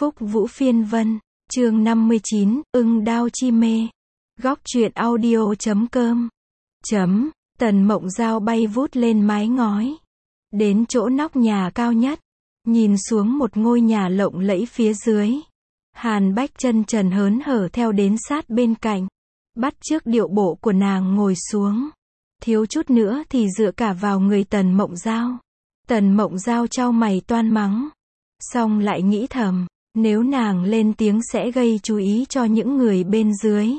Phúc Vũ Phiên Vân, chương 59, ưng đao chi mê. Góc truyện audio.com. Tần Mộng Giao bay vút lên mái ngói. Đến chỗ nóc nhà cao nhất. Nhìn xuống một ngôi nhà lộng lẫy phía dưới. Hàn Bách chân trần hớn hở theo đến sát bên cạnh. Bắt chước điệu bộ của nàng ngồi xuống. Thiếu chút nữa thì dựa cả vào người Tần Mộng Giao. Tần Mộng Giao chau mày toan mắng. Xong lại nghĩ thầm, nếu nàng lên tiếng sẽ gây chú ý cho những người bên dưới.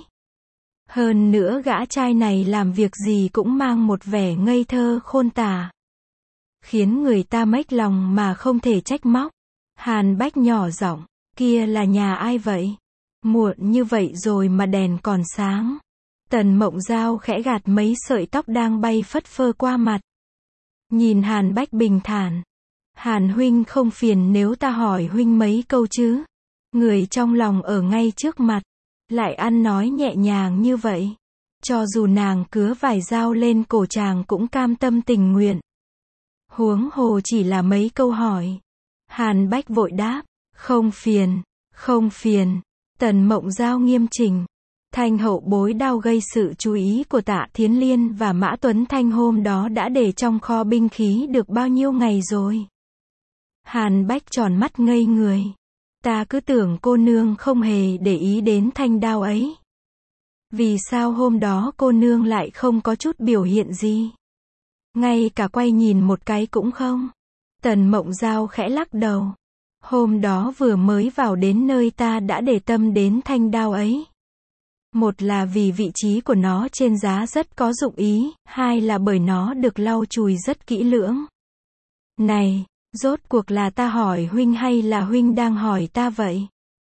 Hơn nữa gã trai này làm việc gì cũng mang một vẻ ngây thơ khôn tả. Khiến người ta mếch lòng mà không thể trách móc. Hàn Bách nhỏ giọng, kia là nhà ai vậy? Muộn như vậy rồi mà đèn còn sáng. Tần Mộng Giao khẽ gạt mấy sợi tóc đang bay phất phơ qua mặt. Nhìn Hàn Bách bình thản. Hàn huynh không phiền nếu ta hỏi huynh mấy câu chứ? Người trong lòng ở ngay trước mặt. Lại ăn nói nhẹ nhàng như vậy. Cho dù nàng cứa vài dao lên cổ chàng cũng cam tâm tình nguyện. Huống hồ chỉ là mấy câu hỏi. Hàn Bách vội đáp, không phiền, không phiền. Tần Mộng Giao nghiêm chỉnh. Thanh hậu bối đao gây sự chú ý của Tạ Thiến Liên và Mã Tuấn Thanh hôm đó đã để trong kho binh khí được bao nhiêu ngày rồi? Hàn Bách tròn mắt ngây người. Ta cứ tưởng cô nương không hề để ý đến thanh đao ấy. Vì sao hôm đó cô nương lại không có chút biểu hiện gì? Ngay cả quay nhìn một cái cũng không? Tần Mộng Giao khẽ lắc đầu. Hôm đó vừa mới vào đến nơi ta đã để tâm đến thanh đao ấy. Một là vì vị trí của nó trên giá rất có dụng ý, hai là bởi nó được lau chùi rất kỹ lưỡng. Này, rốt cuộc là ta hỏi huynh hay là huynh đang hỏi ta vậy?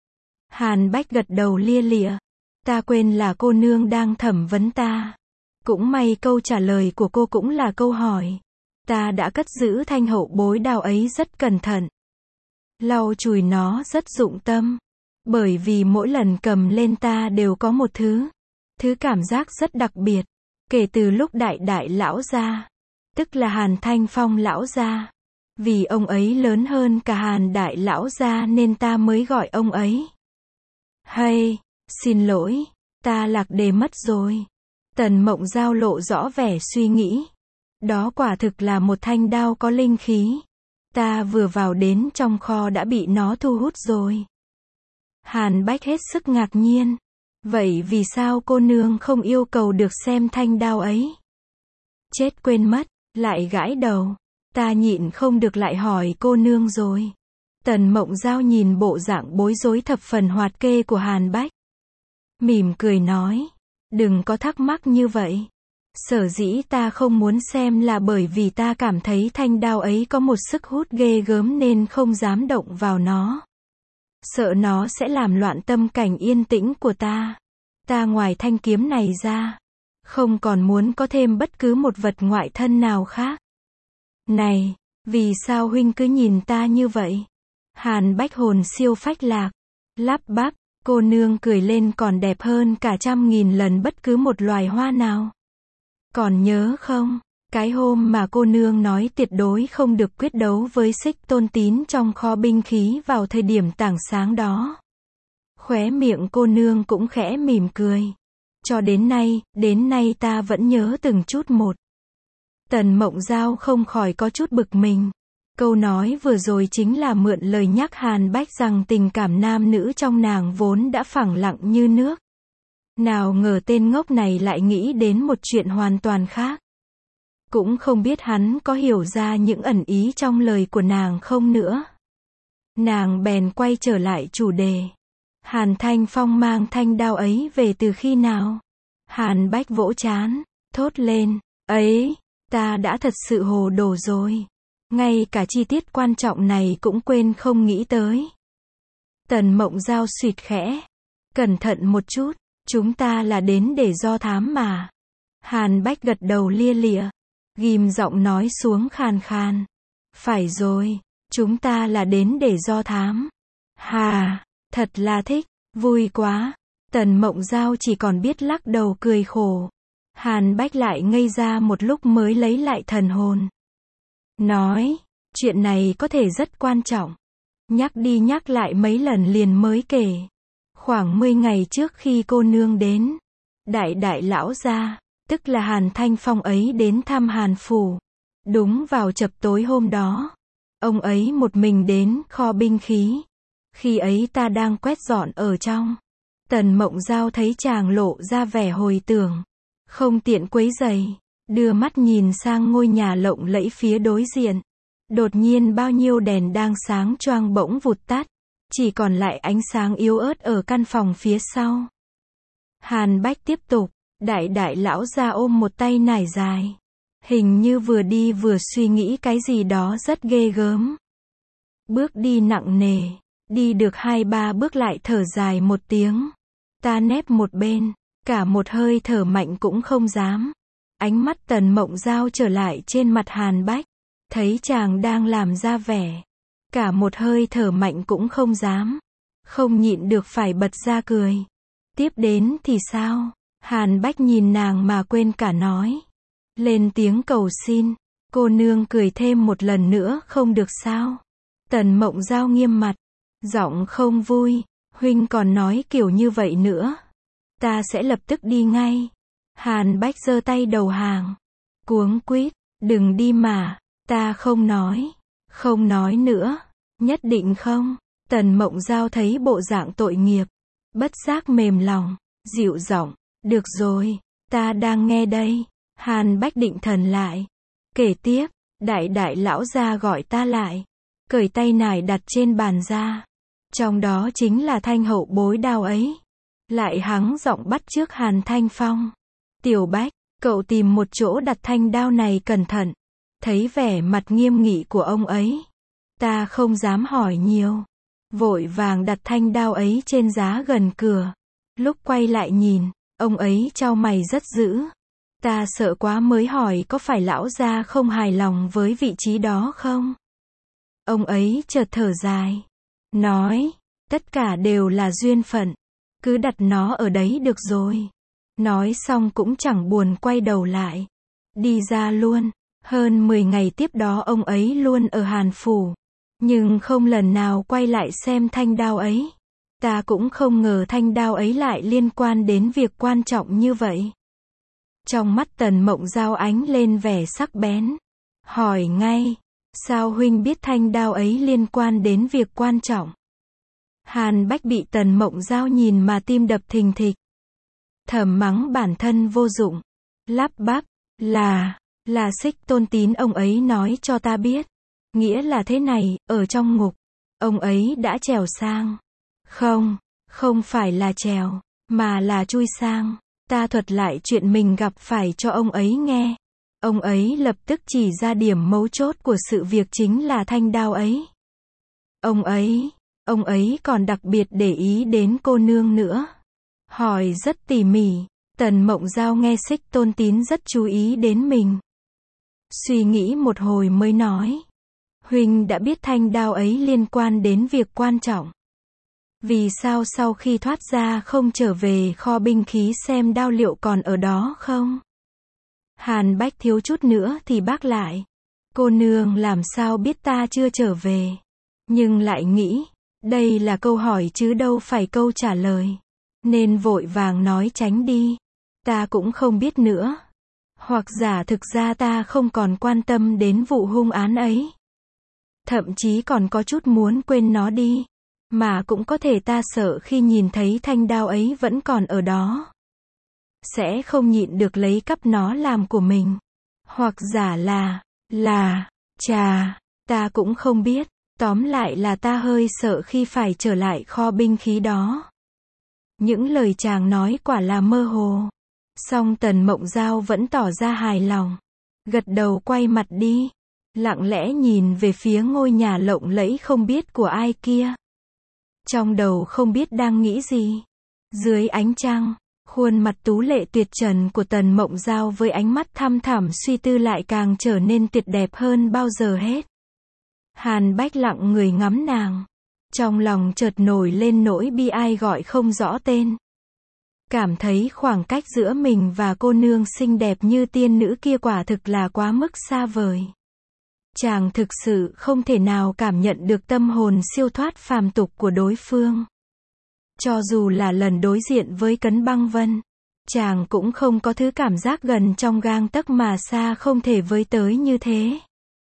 Hàn Bách gật đầu lia lịa. Ta quên là cô nương đang thẩm vấn ta. Cũng may câu trả lời của cô cũng là câu hỏi. Ta đã cất giữ thanh hậu bối đao ấy rất cẩn thận. Lau chùi nó rất dụng tâm. Bởi vì mỗi lần cầm lên ta đều có một thứ cảm giác rất đặc biệt. Kể từ lúc đại lão gia, tức là Hàn Thanh Phong lão gia. Vì ông ấy lớn hơn cả Hàn đại lão gia nên ta mới gọi ông ấy. Hay, xin lỗi, ta lạc đề mất rồi. Tần Mộng Giao lộ rõ vẻ suy nghĩ. Đó quả thực là một thanh đao có linh khí. Ta vừa vào đến trong kho đã bị nó thu hút rồi. Hàn Bách hết sức ngạc nhiên. Vậy vì sao cô nương không yêu cầu được xem thanh đao ấy? Chết quên mất, lại gãi đầu. Ta nhịn không được lại hỏi cô nương rồi. Tần Mộng Giao nhìn bộ dạng bối rối thập phần hoạt kê của Hàn Bách. Mỉm cười nói. Đừng có thắc mắc như vậy. Sở dĩ ta không muốn xem là bởi vì ta cảm thấy thanh đao ấy có một sức hút ghê gớm nên không dám động vào nó. Sợ nó sẽ làm loạn tâm cảnh yên tĩnh của ta. Ta ngoài thanh kiếm này ra, không còn muốn có thêm bất cứ một vật ngoại thân nào khác. Này, vì sao huynh cứ nhìn ta như vậy? Hàn Bách hồn siêu phách lạc, lắp bắp, cô nương cười lên còn đẹp hơn cả 100.000 lần bất cứ một loài hoa nào. Còn nhớ không, cái hôm mà cô nương nói tuyệt đối không được quyết đấu với Xích Tôn Tín trong kho binh khí vào thời điểm tảng sáng đó. Khóe miệng cô nương cũng khẽ mỉm cười. Cho đến nay ta vẫn nhớ từng chút một. Tần Mộng Giao không khỏi có chút bực mình. Câu nói vừa rồi chính là mượn lời nhắc Hàn Bách rằng tình cảm nam nữ trong nàng vốn đã phẳng lặng như nước. Nào ngờ tên ngốc này lại nghĩ đến một chuyện hoàn toàn khác. Cũng không biết hắn có hiểu ra những ẩn ý trong lời của nàng không nữa. Nàng bèn quay trở lại chủ đề. Hàn Thanh Phong mang thanh đao ấy về từ khi nào? Hàn Bách vỗ trán, thốt lên, ấy, ta đã thật sự hồ đồ rồi. Ngay cả chi tiết quan trọng này cũng quên không nghĩ tới. Tần Mộng Giao suýt khẽ. Cẩn thận một chút, chúng ta là đến để do thám mà. Hàn Bách gật đầu lia lịa. Ghim giọng nói xuống khàn khàn. Phải rồi, chúng ta là đến để do thám. Hà, thật là thích, vui quá. Tần Mộng Giao chỉ còn biết lắc đầu cười khổ. Hàn Bách lại ngây ra một lúc mới lấy lại thần hồn. Nói, chuyện này có thể rất quan trọng. Nhắc đi nhắc lại mấy lần liền mới kể. Khoảng 10 ngày trước khi cô nương đến, đại lão gia, tức là Hàn Thanh Phong ấy đến thăm Hàn phủ. Đúng vào chập tối hôm đó, ông ấy một mình đến kho binh khí. Khi ấy ta đang quét dọn ở trong. Tần Mộng Giao thấy chàng lộ ra vẻ hồi tưởng, không tiện quấy rầy, đưa mắt nhìn sang ngôi nhà lộng lẫy phía đối diện. Đột nhiên bao nhiêu đèn đang sáng choang bỗng vụt tắt, chỉ còn lại ánh sáng yếu ớt ở căn phòng phía sau. Hàn Bách tiếp tục, đại lão gia ôm một tay nải dài, hình như vừa đi vừa suy nghĩ cái gì đó rất ghê gớm. Bước đi nặng nề, đi được 2-3 bước lại thở dài một tiếng. Ta nép một bên, cả một hơi thở mạnh cũng không dám. Ánh mắt Tần Mộng Giao trở lại trên mặt Hàn Bách, thấy chàng đang làm ra vẻ, cả một hơi thở mạnh cũng không dám, không nhịn được phải bật ra cười. Tiếp đến thì sao? Hàn Bách nhìn nàng mà quên cả nói, lên tiếng cầu xin. Cô nương cười thêm một lần nữa không được sao? Tần Mộng Giao nghiêm mặt, giọng không vui, huynh còn nói kiểu như vậy nữa, ta sẽ lập tức đi ngay. Hàn Bách giơ tay đầu hàng, cuống quýt, đừng đi mà, ta không nói nữa, nhất định không? Tần Mộng Giao thấy bộ dạng tội nghiệp, bất giác mềm lòng, dịu giọng, được rồi, ta đang nghe đây. Hàn Bách định thần lại, kể tiếp, đại lão gia gọi ta lại, cởi tay nải đặt trên bàn ra, trong đó chính là thanh hậu bối đao ấy. Lại hắng giọng bắt chước Hàn Thanh Phong, Tiểu Bách, cậu tìm một chỗ đặt thanh đao này cẩn thận. Thấy vẻ mặt nghiêm nghị của ông ấy, ta không dám hỏi nhiều, vội vàng đặt thanh đao ấy trên giá gần cửa. Lúc quay lại nhìn, ông ấy chau mày rất dữ. Ta sợ quá mới hỏi có phải lão gia không hài lòng với vị trí đó không? Ông ấy chợt thở dài, nói, tất cả đều là duyên phận, cứ đặt nó ở đấy được rồi. Nói xong cũng chẳng buồn quay đầu lại, đi ra luôn. Hơn 10 ngày tiếp đó ông ấy luôn ở Hàn phủ, nhưng không lần nào quay lại xem thanh đao ấy. Ta cũng không ngờ thanh đao ấy lại liên quan đến việc quan trọng như vậy. Trong mắt Tần Mộng Giao ánh lên vẻ sắc bén, hỏi ngay, sao huynh biết thanh đao ấy liên quan đến việc quan trọng? Hàn Bách bị Tần Mộng Giao nhìn mà tim đập thình thịch, thầm mắng bản thân vô dụng, lắp bắp, là Xích Tôn Tín ông ấy nói cho ta biết. Nghĩa là thế này, ở trong ngục, ông ấy đã trèo sang. Không phải là trèo, mà là chui sang. Ta thuật lại chuyện mình gặp phải cho ông ấy nghe. Ông ấy lập tức chỉ ra điểm mấu chốt của sự việc chính là thanh đao ấy. Ông ấy còn đặc biệt để ý đến cô nương nữa. Hỏi rất tỉ mỉ. Tần Mộng Giao nghe Xích Tôn Tín rất chú ý đến mình. Suy nghĩ một hồi mới nói, huynh đã biết thanh đao ấy liên quan đến việc quan trọng. Vì sao sau khi thoát ra không trở về kho binh khí xem đao liệu còn ở đó không? Hàn Bách thiếu chút nữa thì bác lại, cô nương làm sao biết ta chưa trở về? Nhưng lại nghĩ, đây là câu hỏi chứ đâu phải câu trả lời, nên vội vàng nói tránh đi. Ta cũng không biết nữa. Hoặc giả thực ra ta không còn quan tâm đến vụ hung án ấy. Thậm chí còn có chút muốn quên nó đi. Mà cũng có thể ta sợ khi nhìn thấy thanh đao ấy vẫn còn ở đó, sẽ không nhịn được lấy cắp nó làm của mình. Hoặc giả ta cũng không biết. Tóm lại là ta hơi sợ khi phải trở lại kho binh khí đó. Những lời chàng nói quả là mơ hồ. Song Tần Mộng Giao vẫn tỏ ra hài lòng, gật đầu quay mặt đi, lặng lẽ nhìn về phía ngôi nhà lộng lẫy không biết của ai kia. Trong đầu không biết đang nghĩ gì. Dưới ánh trăng, khuôn mặt tú lệ tuyệt trần của Tần Mộng Giao với ánh mắt thăm thẳm suy tư lại càng trở nên tuyệt đẹp hơn bao giờ hết. Hàn Bách lặng người ngắm nàng, trong lòng chợt nổi lên nỗi bi ai gọi không rõ tên. Cảm thấy khoảng cách giữa mình và cô nương xinh đẹp như tiên nữ kia quả thực là quá mức xa vời. Chàng thực sự không thể nào cảm nhận được tâm hồn siêu thoát phàm tục của đối phương. Cho dù là lần đối diện với Cấn Băng Vân, chàng cũng không có thứ cảm giác gần trong gang tấc mà xa không thể với tới như thế.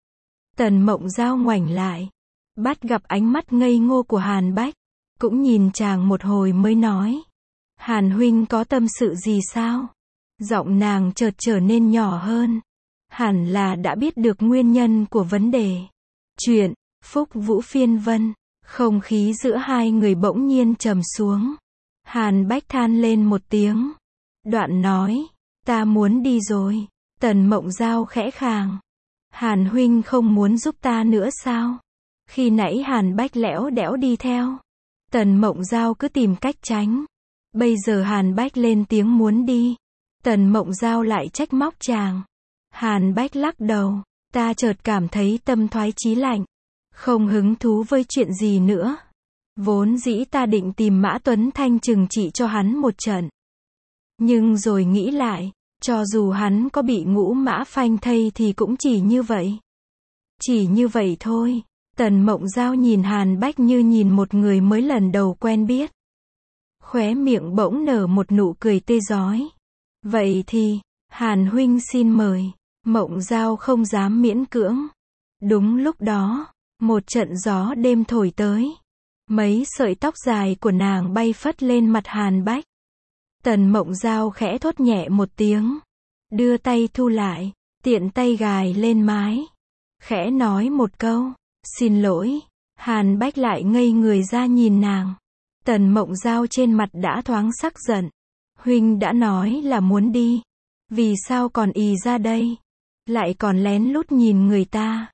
Tần Mộng Giao ngoảnh lại, bắt gặp ánh mắt ngây ngô của Hàn Bách, cũng nhìn chàng một hồi mới nói. Hàn huynh có tâm sự gì sao? Giọng nàng chợt trở nên nhỏ hơn. Hẳn là đã biết được nguyên nhân của vấn đề. Chuyện, Phúc Vũ Phiên Vân. Không khí giữa hai người bỗng nhiên trầm xuống. Hàn Bách than lên một tiếng. Đoạn nói, ta muốn đi rồi. Tần Mộng Giao khẽ khàng. Hàn huynh không muốn giúp ta nữa sao? Khi nãy Hàn Bách lẽo đẽo đi theo. Tần Mộng Giao cứ tìm cách tránh. Bây giờ Hàn Bách lên tiếng muốn đi. Tần Mộng Giao lại trách móc chàng. Hàn Bách lắc đầu. Ta chợt cảm thấy tâm thoái chí lạnh. Không hứng thú với chuyện gì nữa. Vốn dĩ ta định tìm Mã Tuấn Thanh trừng trị cho hắn một trận. Nhưng rồi nghĩ lại, cho dù hắn có bị ngũ mã phanh thây thì cũng chỉ như vậy. Chỉ như vậy thôi. Tần Mộng Giao nhìn Hàn Bách như nhìn một người mới lần đầu quen biết. Khóe miệng bỗng nở một nụ cười tươi rói. Vậy thì, Hàn huynh xin mời. Mộng Giao không dám miễn cưỡng. Đúng lúc đó, một trận gió đêm thổi tới. Mấy sợi tóc dài của nàng bay phất lên mặt Hàn Bách. Tần Mộng Giao khẽ thốt nhẹ một tiếng. Đưa tay thu lại, tiện tay gài lên mái. Khẽ nói một câu, xin lỗi. Hàn Bách lại ngây người ra nhìn nàng. Tần Mộng Giao trên mặt đã thoáng sắc giận. Huynh đã nói là muốn đi. Vì sao còn ì ra đây? Lại còn lén lút nhìn người ta.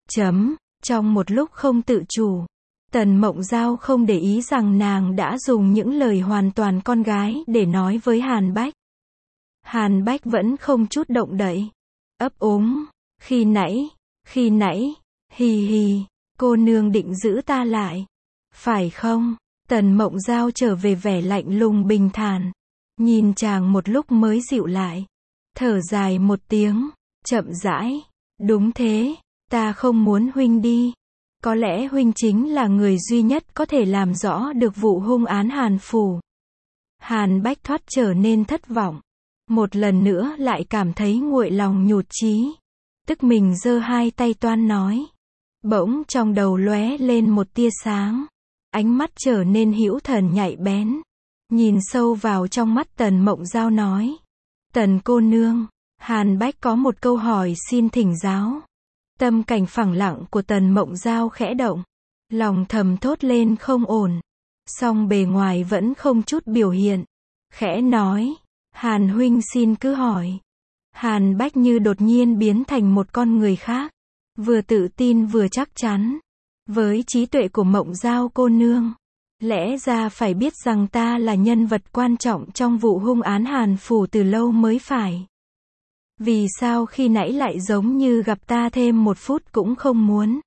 Trong một lúc không tự chủ, Tần Mộng Giao không để ý rằng nàng đã dùng những lời hoàn toàn con gái để nói với Hàn Bách. Hàn Bách vẫn không chút động đậy. Ấp úng. Khi nãy, hì hì, cô nương định giữ ta lại. Phải không? Tần Mộng Giao trở về vẻ lạnh lùng bình thản. Nhìn chàng một lúc mới dịu lại. Thở dài một tiếng, chậm rãi. Đúng thế, ta không muốn huynh đi. Có lẽ huynh chính là người duy nhất có thể làm rõ được vụ hung án Hàn Phủ. Hàn Bách thoát trở nên thất vọng. Một lần nữa lại cảm thấy nguội lòng nhụt chí. Tức mình giơ hai tay toan nói. Bỗng trong đầu lóe lên một tia sáng. Ánh mắt trở nên hữu thần nhạy bén. Nhìn sâu vào trong mắt Tần Mộng Giao nói. Tần cô nương, Hàn Bách có một câu hỏi xin thỉnh giáo. Tâm cảnh phẳng lặng của Tần Mộng Giao khẽ động. Lòng thầm thốt lên không ổn. Song bề ngoài vẫn không chút biểu hiện. Khẽ nói. Hàn huynh xin cứ hỏi. Hàn Bách như đột nhiên biến thành một con người khác. Vừa tự tin vừa chắc chắn. Với trí tuệ của Mộng Giao cô nương, lẽ ra phải biết rằng ta là nhân vật quan trọng trong vụ hung án Hàn Phủ từ lâu mới phải. Vì sao khi nãy lại giống như gặp ta thêm một phút cũng không muốn?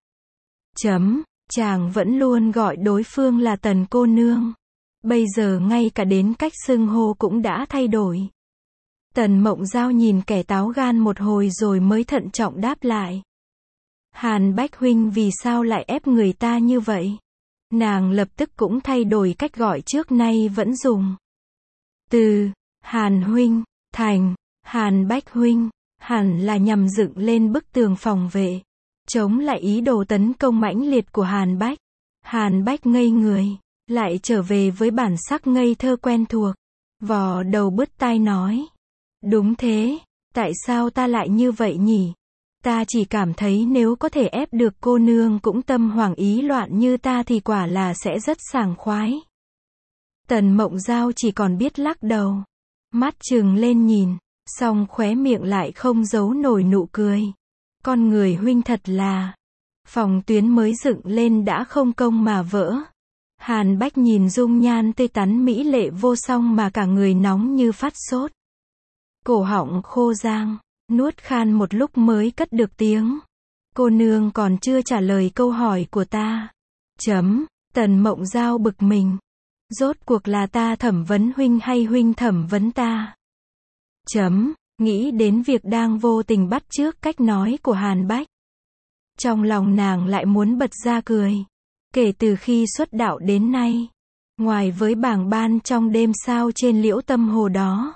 Chàng vẫn luôn gọi đối phương là Tần cô nương. Bây giờ ngay cả đến cách xưng hô cũng đã thay đổi. Tần Mộng Giao nhìn kẻ táo gan một hồi rồi mới thận trọng đáp lại. Hàn Bách huynh vì sao lại ép người ta như vậy? Nàng lập tức cũng thay đổi cách gọi trước nay vẫn dùng. Từ Hàn huynh thành Hàn Bách huynh, hẳn là nhằm dựng lên bức tường phòng vệ, chống lại ý đồ tấn công mãnh liệt của Hàn Bách. Hàn Bách ngây người, lại trở về với bản sắc ngây thơ quen thuộc. Vò đầu bứt tai nói. Đúng thế, tại sao ta lại như vậy nhỉ? Ta chỉ cảm thấy nếu có thể ép được cô nương cũng tâm hoảng ý loạn như ta thì quả là sẽ rất sảng khoái. Tần Mộng Giao chỉ còn biết lắc đầu. Mắt trừng lên nhìn, song khóe miệng lại không giấu nổi nụ cười. Con người huynh thật là. Phòng tuyến mới dựng lên đã không công mà vỡ. Hàn Bách nhìn dung nhan tươi tắn mỹ lệ vô song mà cả người nóng như phát sốt. Cổ họng khô rang, nuốt khan một lúc mới cất được tiếng. Cô nương còn chưa trả lời câu hỏi của ta. Tần Mộng Giao bực mình. Rốt cuộc là ta thẩm vấn huynh hay huynh thẩm vấn ta? Nghĩ đến việc đang vô tình bắt chước cách nói của Hàn Bách. Trong lòng nàng lại muốn bật ra cười. Kể từ khi xuất đạo đến nay, ngoài với bảng ban trong đêm sao trên Liễu Tâm Hồ đó,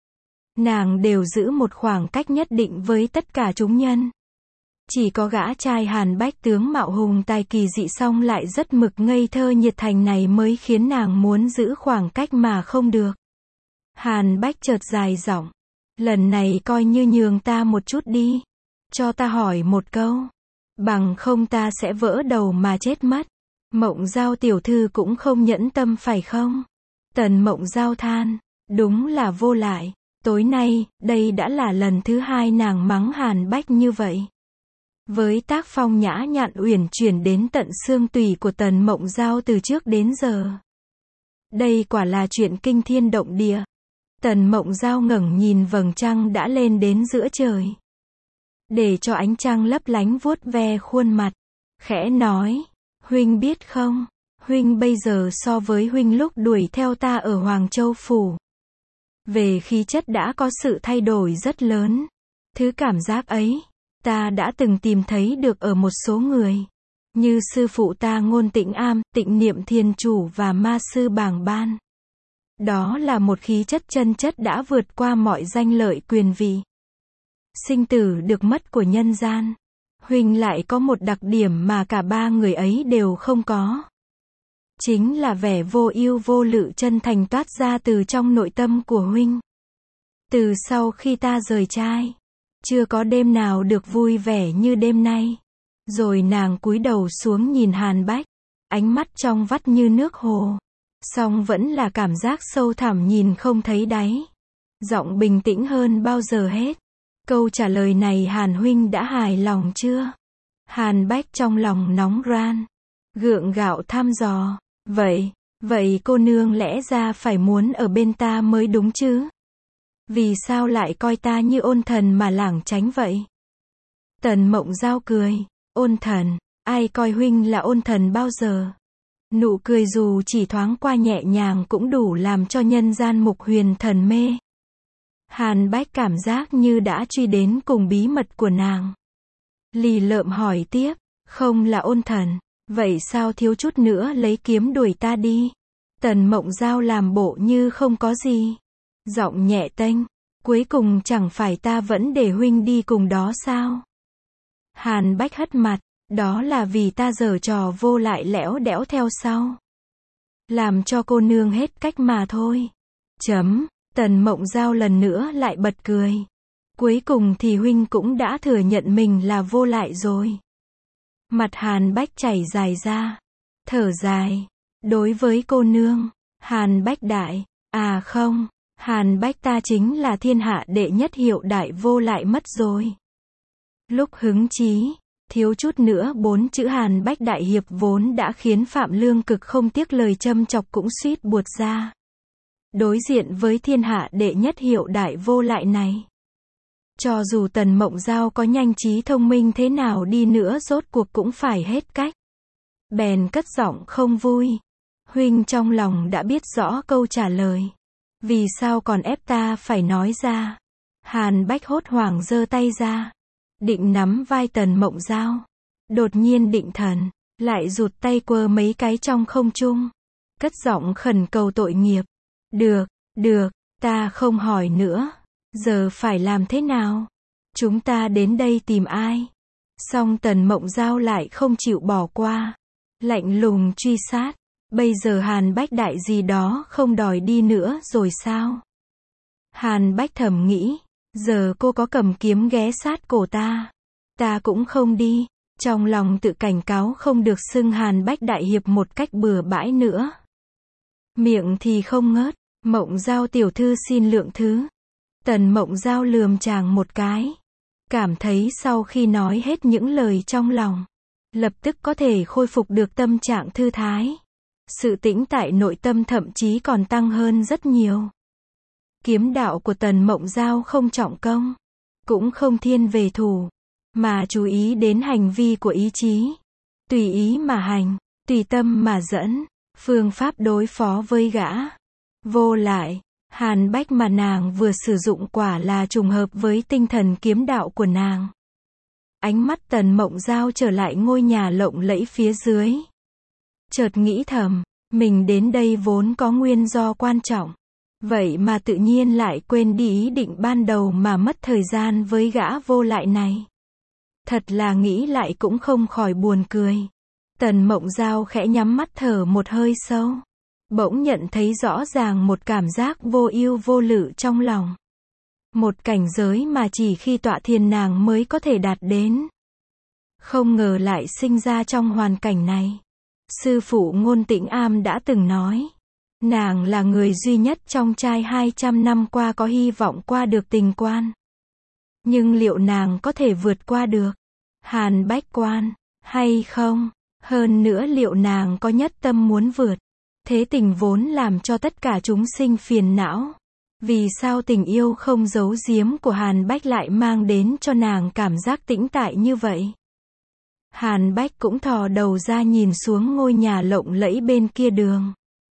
nàng đều giữ một khoảng cách nhất định với tất cả chúng nhân. Chỉ có gã trai Hàn Bách tướng mạo hùng tài kỳ dị song lại rất mực ngây thơ nhiệt thành này mới khiến nàng muốn giữ khoảng cách mà không được. Hàn Bách chợt dài giọng. Lần này coi như nhường ta một chút đi. Cho ta hỏi một câu. Bằng không ta sẽ vỡ đầu mà chết mất. Mộng Giao tiểu thư cũng không nhẫn tâm phải không? Tần Mộng Giao than. Đúng là vô lại. Tối nay, đây đã là lần thứ hai nàng mắng Hàn Bách như vậy. Với tác phong nhã nhặn uyển chuyển đến tận xương tủy của Tần Mộng Giao từ trước đến giờ. Đây quả là chuyện kinh thiên động địa. Tần Mộng Giao ngẩng nhìn vầng trăng đã lên đến giữa trời. Để cho ánh trăng lấp lánh vuốt ve khuôn mặt. Khẽ nói, huynh biết không, huynh bây giờ so với huynh lúc đuổi theo ta ở Hoàng Châu Phủ. Về khí chất đã có sự thay đổi rất lớn. Thứ cảm giác ấy, ta đã từng tìm thấy được ở một số người. Như sư phụ ta Ngôn Tĩnh Am, Tịnh Niệm Thiền Chủ và ma sư Bảng Ban. Đó là một khí chất chân chất đã vượt qua mọi danh lợi quyền vị. Sinh tử được mất của nhân gian. Huynh lại có một đặc điểm mà cả ba người ấy đều không có. Chính là vẻ vô ưu vô lự chân thành toát ra từ trong nội tâm của huynh. Từ sau khi ta rời trai, chưa có đêm nào được vui vẻ như đêm nay. Rồi nàng cúi đầu xuống nhìn Hàn Bách, ánh mắt trong vắt như nước hồ. Song vẫn là cảm giác sâu thẳm nhìn không thấy đáy. Giọng bình tĩnh hơn bao giờ hết. Câu trả lời này Hàn huynh đã hài lòng chưa? Hàn Bách trong lòng nóng ran. Gượng gạo thăm dò. Vậy cô nương lẽ ra phải muốn ở bên ta mới đúng chứ? Vì sao lại coi ta như ôn thần mà lảng tránh vậy? Tần Mộng Giao cười. Ôn thần? Ai coi huynh là ôn thần bao giờ? Nụ cười dù chỉ thoáng qua nhẹ nhàng cũng đủ làm cho nhân gian Mục Huyền thần mê. Hàn Bách cảm giác như đã truy đến cùng bí mật của nàng. Lì lợm hỏi tiếp. Không là ôn thần, vậy sao thiếu chút nữa lấy kiếm đuổi ta đi? Tần Mộng Giao làm bộ như không có gì. Giọng nhẹ tênh. Cuối cùng chẳng phải ta vẫn để huynh đi cùng đó sao? Hàn Bách hất mặt. Đó là vì ta giở trò vô lại lẽo đẽo theo sau. Làm cho cô nương hết cách mà thôi. Tần Mộng Giao lần nữa lại bật cười. Cuối cùng thì huynh cũng đã thừa nhận mình là vô lại rồi. Mặt Hàn Bách chảy dài ra. Thở dài. Đối với cô nương, Hàn Bách đại. À không, Hàn Bách ta chính là thiên hạ đệ nhất hiệu đại vô lại mất rồi. Lúc hứng chí, thiếu chút nữa 4 chữ Hàn Bách đại hiệp vốn đã khiến Phạm Lương Cực không tiếc lời châm chọc cũng suýt buột ra. Đối diện với thiên hạ đệ nhất hiệu đại vô lại này, cho dù Tần Mộng Giao có nhanh trí thông minh thế nào đi nữa rốt cuộc cũng phải hết cách. Bèn cất giọng không vui. Huynh trong lòng đã biết rõ câu trả lời. Vì sao còn ép ta phải nói ra? Hàn Bách hốt hoảng giơ tay ra. Định nắm vai Tần Mộng Giao. Đột nhiên định thần. Lại rụt tay quơ mấy cái trong không trung. Cất giọng khẩn cầu tội nghiệp. Được, ta không hỏi nữa. Giờ phải làm thế nào? Chúng ta đến đây tìm ai? Song Tần Mộng Giao lại không chịu bỏ qua. Lạnh lùng truy sát. Bây giờ Hàn Bách đại gì đó không đòi đi nữa rồi sao? Hàn Bách thầm nghĩ. Giờ cô có cầm kiếm ghé sát cổ ta cũng không đi. Trong lòng tự cảnh cáo không được xưng Hàn Bách đại hiệp một cách bừa bãi nữa. Miệng thì không ngớt. Mộng Giao tiểu thư xin lượng thứ. Tần Mộng Giao lườm chàng một cái. Cảm thấy sau khi nói hết những lời trong lòng, lập tức có thể khôi phục được tâm trạng thư thái. Sự tĩnh tại nội tâm thậm chí còn tăng hơn rất nhiều. Kiếm đạo của Tần Mộng Giao không trọng công, cũng không thiên về thủ, mà chú ý đến hành vi của ý chí. Tùy ý mà hành, tùy tâm mà dẫn, phương pháp đối phó với gã vô lại Hàn Bách mà nàng vừa sử dụng quả là trùng hợp với tinh thần kiếm đạo của nàng. Ánh mắt Tần Mộng Giao trở lại ngôi nhà lộng lẫy phía dưới. Chợt nghĩ thầm, mình đến đây vốn có nguyên do quan trọng. Vậy mà tự nhiên lại quên đi ý định ban đầu mà mất thời gian với gã vô lại này. Thật là nghĩ lại cũng không khỏi buồn cười. Tần Mộng Giao khẽ nhắm mắt thở một hơi sâu. Bỗng nhận thấy rõ ràng một cảm giác vô ưu vô lự trong lòng. Một cảnh giới mà chỉ khi tọa thiền nàng mới có thể đạt đến. Không ngờ lại sinh ra trong hoàn cảnh này. Sư phụ Ngôn Tĩnh Am đã từng nói. Nàng là người duy nhất trong trai 200 năm qua có hy vọng qua được tình quan. Nhưng liệu nàng có thể vượt qua được Hàn Bách Quan hay không? Hơn nữa liệu nàng có nhất tâm muốn vượt thế tình vốn làm cho tất cả chúng sinh phiền não? Vì sao tình yêu không giấu giếm của Hàn Bách lại mang đến cho nàng cảm giác tĩnh tại như vậy? Hàn Bách cũng thò đầu ra nhìn xuống ngôi nhà lộng lẫy bên kia đường.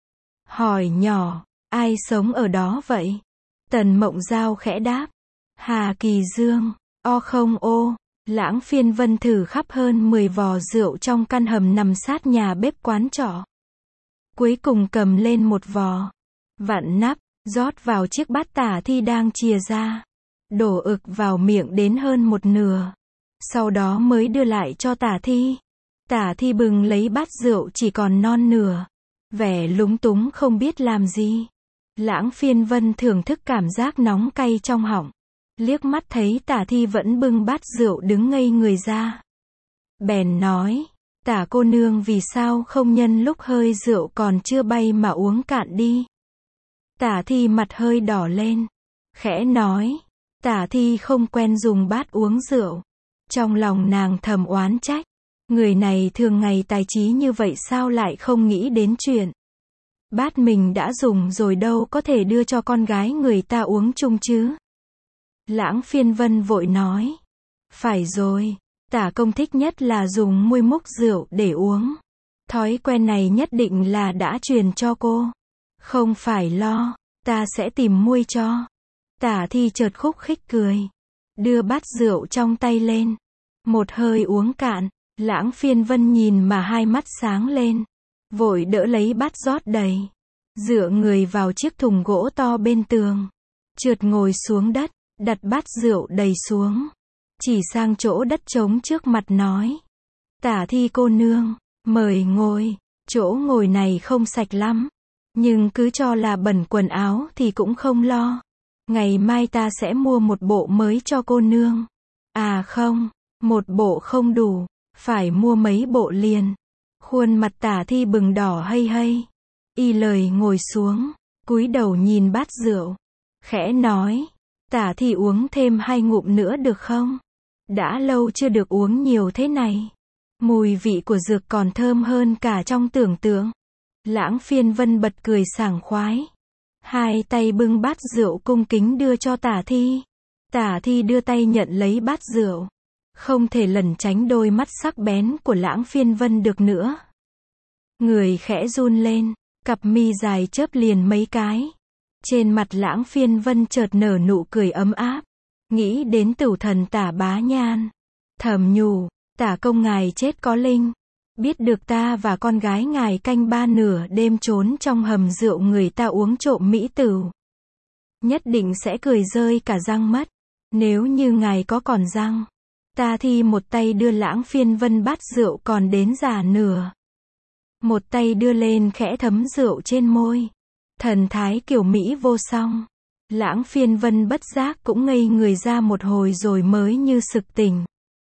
Hỏi nhỏ, ai sống ở đó vậy? Tần Mộng Giao khẽ đáp. Hà Kỳ Dương. O không ô. Lãng Phiên Vân thử khắp hơn 10 vò rượu trong căn hầm nằm sát nhà bếp quán trọ. Cuối cùng cầm lên một vò. Vặn nắp, rót vào chiếc bát Tả Thi đang chìa ra. Đổ ực vào miệng đến hơn một nửa. Sau đó mới đưa lại cho Tả Thi. Tả Thi bừng lấy bát rượu chỉ còn non nửa. Vẻ lúng túng không biết làm gì. Lãng Phiên Vân thưởng thức cảm giác nóng cay trong họng. Liếc mắt thấy Tả Thi vẫn bưng bát rượu đứng ngây người ra. Bèn nói, Tả cô nương vì sao không nhân lúc hơi rượu còn chưa bay mà uống cạn đi. Tả Thi mặt hơi đỏ lên. Khẽ nói, Tả Thi không quen dùng bát uống rượu. Trong lòng nàng thầm oán trách. Người này thường ngày tài trí như vậy sao lại không nghĩ đến chuyện. Bát mình đã dùng rồi đâu có thể đưa cho con gái người ta uống chung chứ. Lãng Phiên Vân vội nói. Phải rồi, Tả công thích nhất là dùng muôi múc rượu để uống. Thói quen này nhất định là đã truyền cho cô. Không phải lo, ta sẽ tìm muôi cho. Tả Thi chợt khúc khích cười. Đưa bát rượu trong tay lên. Một hơi uống cạn. Lãng Phiên Vân nhìn mà hai mắt sáng lên. Vội đỡ lấy bát rót đầy. Dựa người vào chiếc thùng gỗ to bên tường. Trượt ngồi xuống đất, đặt bát rượu đầy xuống. Chỉ sang chỗ đất trống trước mặt nói. Tả Thi cô nương, mời ngồi. Chỗ ngồi này không sạch lắm. Nhưng cứ cho là bẩn quần áo thì cũng không lo. Ngày mai ta sẽ mua một bộ mới cho cô nương. À không, một bộ không đủ. Phải mua mấy bộ liền. Khuôn mặt Tả Thi bừng đỏ hây hây. Y lời ngồi xuống, cúi đầu nhìn bát rượu. Khẽ nói, Tả Thi uống thêm 2 ngụm nữa được không? Đã lâu chưa được uống nhiều thế này. Mùi vị của dược còn thơm hơn cả trong tưởng tượng. Lãng Phiên Vân bật cười sảng khoái. Hai tay bưng bát rượu cung kính đưa cho Tả Thi. Tả Thi đưa tay nhận lấy bát rượu. Không thể lẩn tránh đôi mắt sắc bén của Lãng Phiên Vân được nữa. Người khẽ run lên, cặp mi dài chớp liền mấy cái. Trên mặt Lãng Phiên Vân chợt nở nụ cười ấm áp. Nghĩ đến tửu thần Tả Bá Nhan. Thầm nhủ, Tả công ngài chết có linh. Biết được ta và con gái ngài canh 3 nửa đêm trốn trong hầm rượu người ta uống trộm mỹ tửu. Nhất định sẽ cười rơi cả răng mất. Nếu như ngài có còn răng. Tả Thi một tay đưa Lãng Phiên Vân bát rượu còn đến già nửa. Một tay đưa lên khẽ thấm rượu trên môi. Thần thái kiểu Mỹ vô song. Lãng Phiên Vân bất giác cũng ngây người ra một hồi rồi mới như sực tỉnh.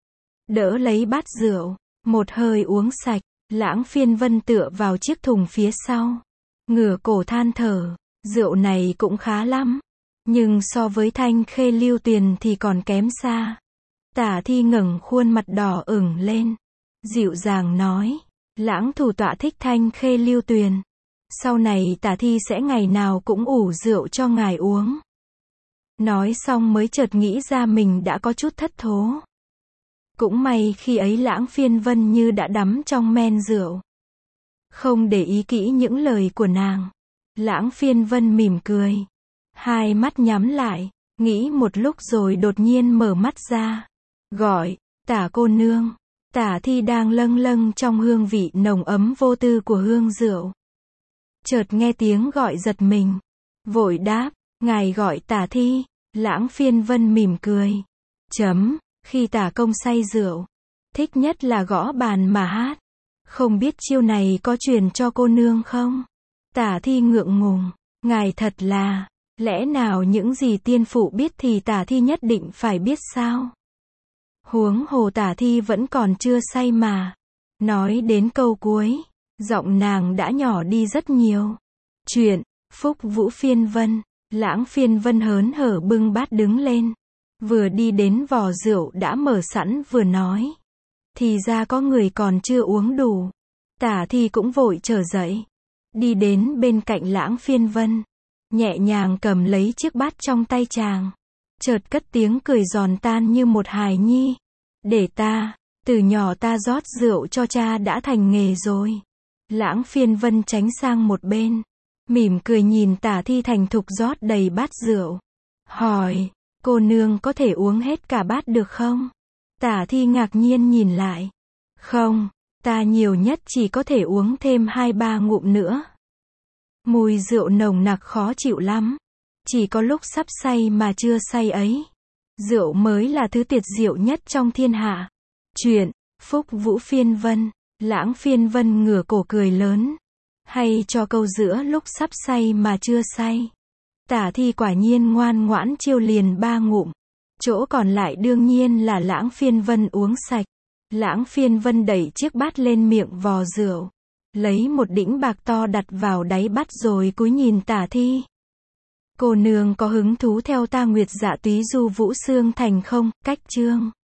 Đỡ lấy bát rượu. Một hơi uống sạch. Lãng Phiên Vân tựa vào chiếc thùng phía sau. Ngửa cổ than thở. Rượu này cũng khá lắm. Nhưng so với Thanh Khê Lưu Tuyền thì còn kém xa. Tả Thi ngẩng khuôn mặt đỏ ửng lên. Dịu dàng nói. Lãng thủ tọa thích Thanh Khê Lưu Tuyền. Sau này Tả Thi sẽ ngày nào cũng ủ rượu cho ngài uống. Nói xong mới chợt nghĩ ra mình đã có chút thất thố. Cũng may khi ấy Lãng Phiên Vân như đã đắm trong men rượu. Không để ý kỹ những lời của nàng. Lãng Phiên Vân mỉm cười. Hai mắt nhắm lại. Nghĩ một lúc rồi đột nhiên mở mắt ra. Gọi, Tả cô nương. Tả Thi đang lâng lâng trong hương vị nồng ấm vô tư của hương rượu. Chợt nghe tiếng gọi giật mình. Vội đáp, ngài gọi Tả Thi. Lãng Phiên Vân mỉm cười. Khi Tả công say rượu, thích nhất là gõ bàn mà hát. Không biết chiêu này có truyền cho cô nương không? Tả Thi ngượng ngùng. Ngài thật là, lẽ nào những gì tiên phụ biết thì Tả Thi nhất định phải biết sao? Huống hồ Tả Thi vẫn còn chưa say mà. Nói đến câu cuối, giọng nàng đã nhỏ đi rất nhiều. Chuyện, Phúc Vũ Phiên Vân. Lãng Phiên Vân hớn hở bưng bát đứng lên. Vừa đi đến vò rượu đã mở sẵn vừa nói. Thì ra có người còn chưa uống đủ. Tả Thi cũng vội trở dậy. Đi đến bên cạnh Lãng Phiên Vân. Nhẹ nhàng cầm lấy chiếc bát trong tay chàng. Chợt cất tiếng cười giòn tan như một hài nhi. Để ta, từ nhỏ ta rót rượu cho cha đã thành nghề rồi. Lãng Phiên Vân tránh sang một bên. Mỉm cười nhìn Tả Thi thành thục rót đầy bát rượu. Hỏi, cô nương có thể uống hết cả bát được không? Tả Thi ngạc nhiên nhìn lại. Không, ta nhiều nhất chỉ có thể uống thêm 2-3 ngụm nữa. Mùi rượu nồng nặc khó chịu lắm. Chỉ có lúc sắp say mà chưa say ấy. Rượu mới là thứ tuyệt diệu nhất trong thiên hạ. Chuyện, Phúc Vũ Phiên Vân. Lãng Phiên Vân ngửa cổ cười lớn. Hay cho câu giữa lúc sắp say mà chưa say. Tả Thi quả nhiên ngoan ngoãn chiêu liền 3 ngụm. Chỗ còn lại đương nhiên là Lãng Phiên Vân uống sạch. Lãng Phiên Vân đẩy chiếc bát lên miệng vò rượu. Lấy một đĩnh bạc to đặt vào đáy bát rồi cúi nhìn Tả Thi. Cô nương có hứng thú theo ta Nguyệt Dạ Túy du Vũ Xương Thành không? Cách chương